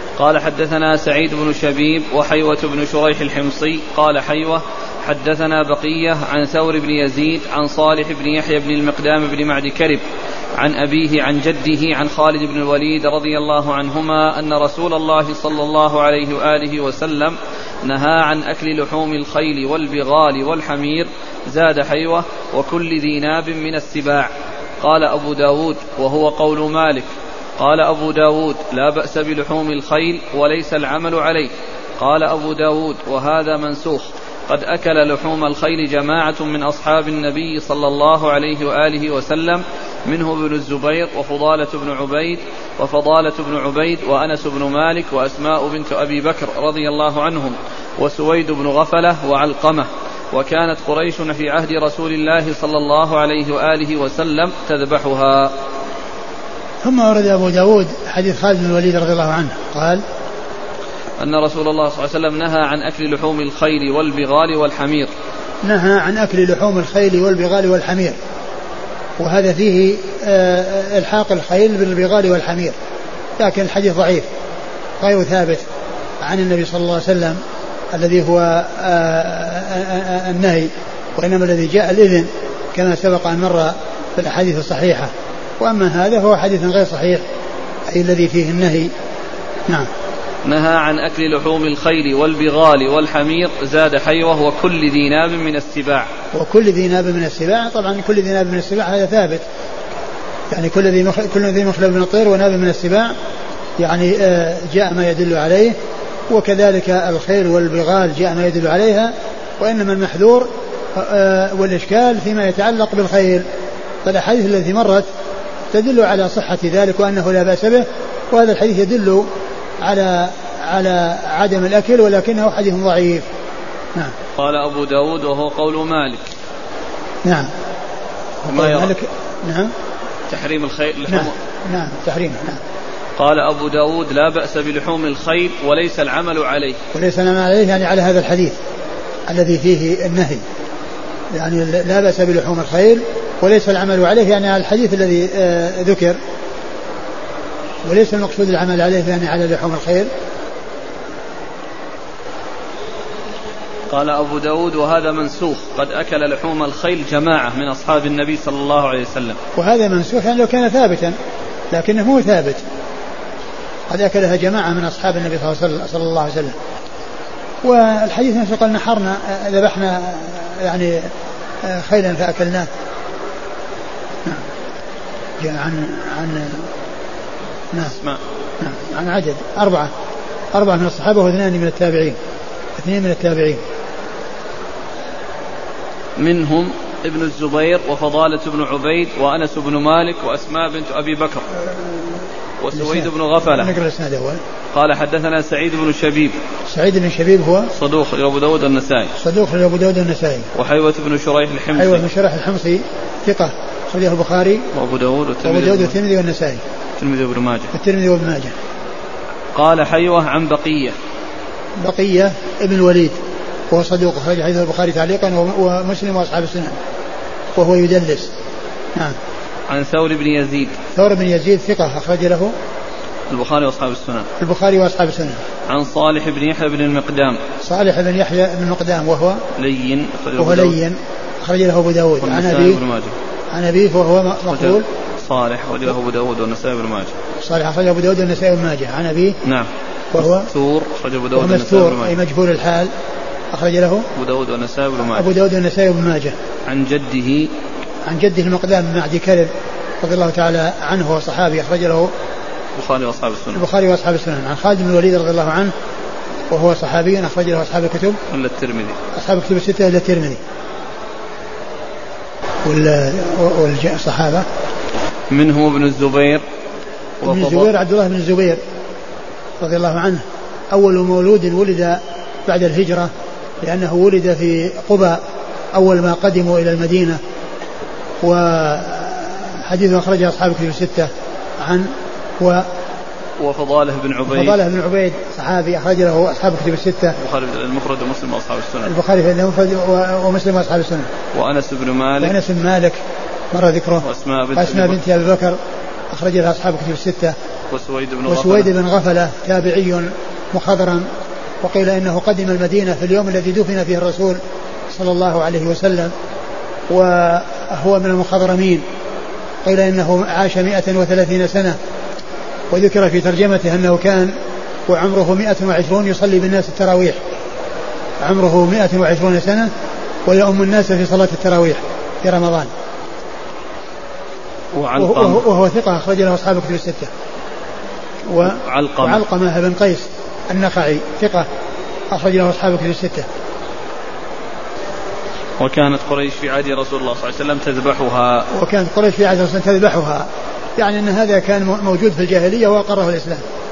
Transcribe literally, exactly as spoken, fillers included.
قال حدثنا سعيد بن شبيب وحيوة بن شريح الحمصي قال حيوة حدثنا بقية عن ثور بن يزيد عن صالح بن يحيى بن المقدام بن معد كرب عن أبيه عن جده عن خالد بن الوليد رضي الله عنهما أن رسول الله صلى الله عليه وآله وسلم نهى عن أكل لحوم الخيل والبغال والحمير زاد حيوة وكل ذي ناب من السباع. قال أبو داود وهو قول مالك. قال أبو داود لا بأس بلحوم الخيل وليس العمل عليه. قال أبو داود وهذا منسوخ قد أكل لحوم الخيل جماعة من أصحاب النبي صلى الله عليه وآله وسلم منه ابن الزبير وفضالة بن عبيد وفضالة بن عبيد وأنس بن مالك وأسماء بنت أبي بكر رضي الله عنهم وسويد بن غفلة وعلقمة. وكانت قريش في عهد رسول الله صلى الله عليه وآله وسلم تذبحها. ثم ورد أبو داود حديث خالد بن الوليد رضي الله عنه قال أن رسول الله صلى الله عليه وسلم نهى عن أكل لحوم الخيل والبغال والحمير. نهى عن أكل لحوم الخيل والبغال والحمير، وهذا فيه الحاق الخيل بالبغال والحمير، لكن الحديث ضعيف غير ثابت عن النبي صلى الله عليه وسلم الذي هو النهي، وإنما الذي جاء الإذن كما سبق أن مر في الأحاديث الصحيحة. وأما هذا فهو حديث غير صحيح أي الذي فيه النهي. نعم. نهى عن أكل لحوم الخيل والبغال والحمير زاد حيوة وكل ذي ناب من السباع. وكل ذي ناب من السباع، طبعا كل ذي ناب من السباع هذا ثابت، يعني كل ذي مخ... كل ذي مخلب من الطير وناب من السباع، يعني آه جاء ما يدل عليه. وكذلك الخيل والبغال جاء ما يدل عليها، وإنما المحذور آه والإشكال فيما يتعلق بالخيل. فالأحاديث التي مرت تدل على صحة ذلك وأنه لا بأس به، وهذا الحديث يدل على على عدم الأكل ولكنه حديث ضعيف. نعم. قال أبو داود وهو قول مالك. نعم. مالك. نعم. تحريم الخيل. نعم. نعم. تحريم. نعم. قال أبو داود لا بأس بلحوم الخيل وليس العمل عليه. وليس العمل عليه يعني على هذا الحديث الذي فيه النهي، يعني لا بأس بلحوم الخيل وليس العمل عليه يعني على الحديث الذي آه ذكر، وليس المقصود العمل عليه يعني على لحوم الخيل. قال أبو داود وهذا منسوخ قد أكل لحوم الخيل جماعة من أصحاب النبي صلى الله عليه وسلم. وهذا منسوخ يعني لو كان ثابتا، لكنه مو ثابت. قد أكلها جماعة من أصحاب النبي صلى الله عليه وسلم. والحديث نفسه قال نحرنا ذبحنا يعني خيلا فأكلناه. جاء عن عن نعم نعم عن عدد أربعة أربعة من الصحابة واثنان من التابعين اثنين من التابعين منهم ابن الزبير وفضالة بن عبيد وأنس بن مالك وأسماء بنت أبي بكر وسويد بن غفلة. نقرأ الإسناد أول. قال حدثنا سعيد بن شبيب. سعيد بن شبيب هو صدوق لأبو داود النسائي. صدوق لأبو داود النسائي. وحيوة بن شريح الحمصي. حيوة بن شريح الحمصي ثقة أخرجه البخاري وأبو داود والترمذي والنسائي. الترمذي وابن ماجه. الترمذي وابن ماجه. قال حيوة عن بقية. بقية ابن الوليد وهو صدوق أخرج حديث البخاري تعليقا ومسلم وأصحاب السنن وهو يدلس. نعم. عن ثور بن يزيد. ثور بن يزيد ثقة أخرج له البخاري وأصحاب السنن. البخاري وأصحاب السنن. عن صالح بن يحيى بن المقدام. صالح بن يحيى بن المقدام وهو لين. وهو لين أخرج له أبو داود. عن أبيه عن أبيه وهو مقبول. صالح أخرج له أبو داود والنسائي بن ماجه. صالح أخرج أبو داود والنسائي بن ماجه. عن أبيه نعم وهو مستور أخرج أبو داود والنسائي بن ماجه. أي مجهول الحال أخرج له أبو داود والنسائي بن ماجه. أبو داود والنسائي بن ماجه. عن جده عن جده المقدام بن معدي كرب رضي الله تعالى عنه وصحابي أخرج له البخاري وأصحاب السنن. البخاري وأصحاب السنن. عن خالد بن الوليد رضي الله عنه وهو صحابي أخرج له أصحاب الكتب إلا الترمذي. أصحاب الكتب الستة إلا الترمذي. والصحابة منه ابن الزبير. ابن الزبير عبد الله بن الزبير رضي الله عنه أول مولود ولد بعد الهجرة، لأنه ولد في قباء أول ما قدموا إلى المدينة. وحديثه أخرجه أصحاب الكتب الستة. عن و وفضاله بن عبيد. فضاله بن عبيد صحابي أخرج له أصحاب الكتب الستة. البخاري المفرد ومسلم وأصحاب السنن. البخاري في المفرد ومسلم وأصحاب السنن. وأنس بن مالك. وأنس بن مالك مر ذكره. وأسماء بنت, أسماء بنت أبي بكر أخرج لها أصحاب الكتب الستة. وسويد بن وسويد غفلة بن غفلة تابعي مخضرم، وقيل إنه قدم المدينة في اليوم الذي دفن فيه الرسول صلى الله عليه وسلم، وهو من المخضرمين. قيل إنه عاش مئة وثلاثين سنة، وذكر في ترجمته أنه كان وعمره مئة وعشرون يصلي بالناس التراويح، عمره مئة وعشرون سنة ويؤم الناس في صلاة التراويح في رمضان. وهو, وهو ثقة أخرج له أصحاب كتب الستة. وعلقمة, وعلقمة بن قيس النخعي ثقة أخرج له أصحاب كتب الستة. وكانت قريش في عهد رسول الله صلى الله عليه وسلم تذبحها وكانت قريش في عهد رسول الله تذبحها، يعني أن هذا كان موجود في الجاهلية وأقره الإسلام.